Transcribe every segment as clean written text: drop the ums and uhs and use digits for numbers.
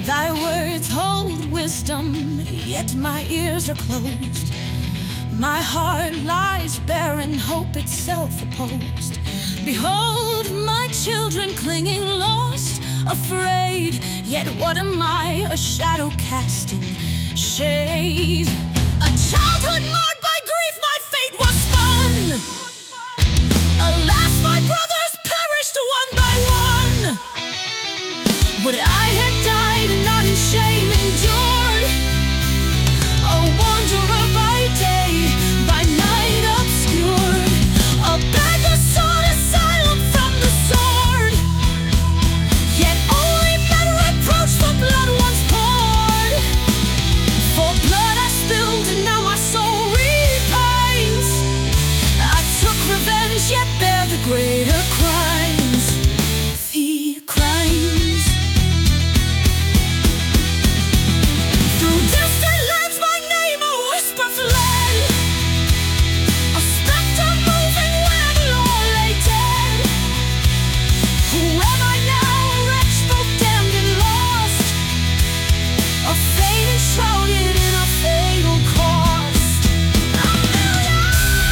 Thy words hold wisdom, yet my ears are closed. My heart lies barren, hope itself opposed. Behold my children clinging lost, afraid. Yet what am I? A shadow casting shade. A childhood marred by grief, my fate was spun. Alas, my brothers perished one by one. Would I had died and not in shame endured, a wanderer by day, by night obscured, a beggar sought asylum from the sword. Yet only men reproach for blood once poured. For blood I spilled and now my soul repines. I took revenge, yet bear the greater crimes. The crimes. Through distant lands my name a whisper fled, a spectre moving where the Lord lay dead. Who am I now, a wretch both damned and lost, a fate enshrouded in a fatal cost. A million.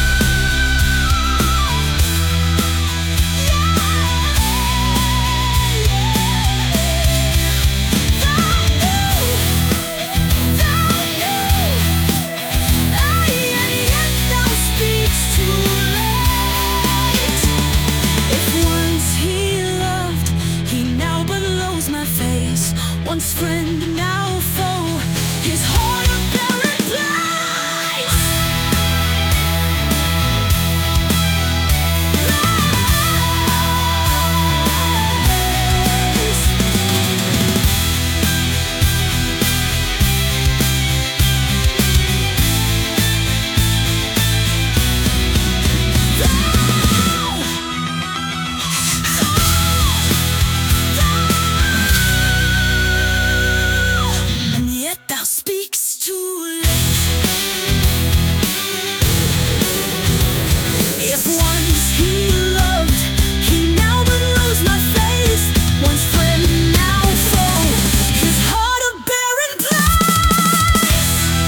Once friend, now foe, his heart a barren place. And yet thou speaks too late. If once he loved, he now but knows my face. Once friend, now foe, his heart a barren place.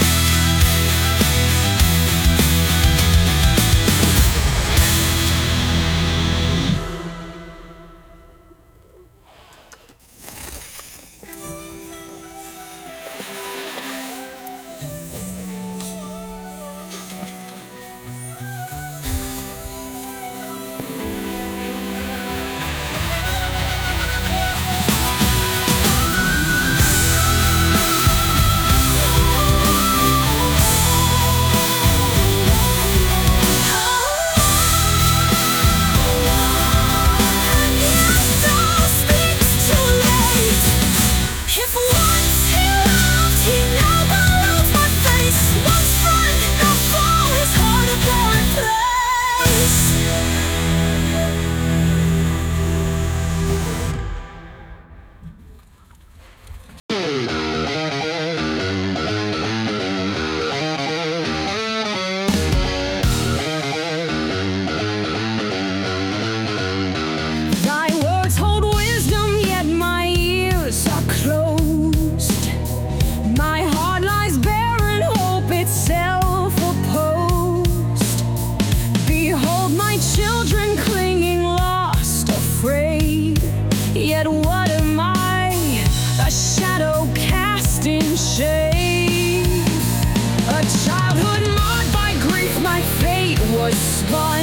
Thy words hold wisdom, yet my ears are closed. My heart lies barren, hope itself opposed. Behold my children clinging lost, afraid. Yet what am I? A shadow cast in shade. A childhood marred by grief, my fate was spun.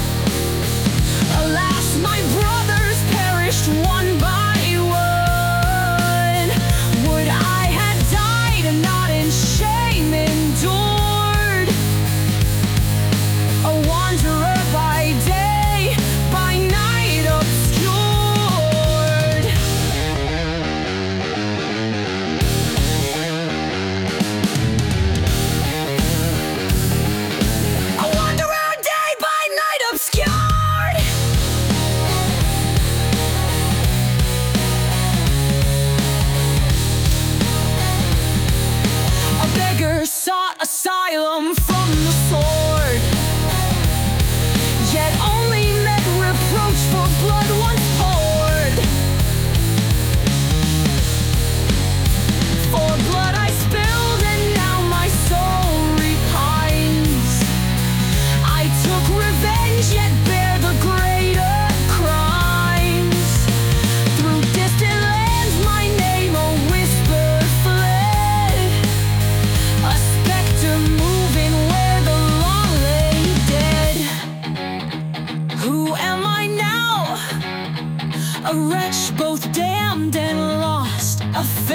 Alas, my brothers perished one by one. Would I had died and not in shame endured, a wanderer by day, by night obscured. A wanderer day, by night obscured. A beggar sought asylum from the sword. Yet only met reproach for blood once poured.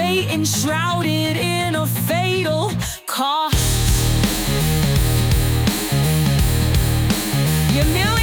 fate enshrouded in a fatal cost. Your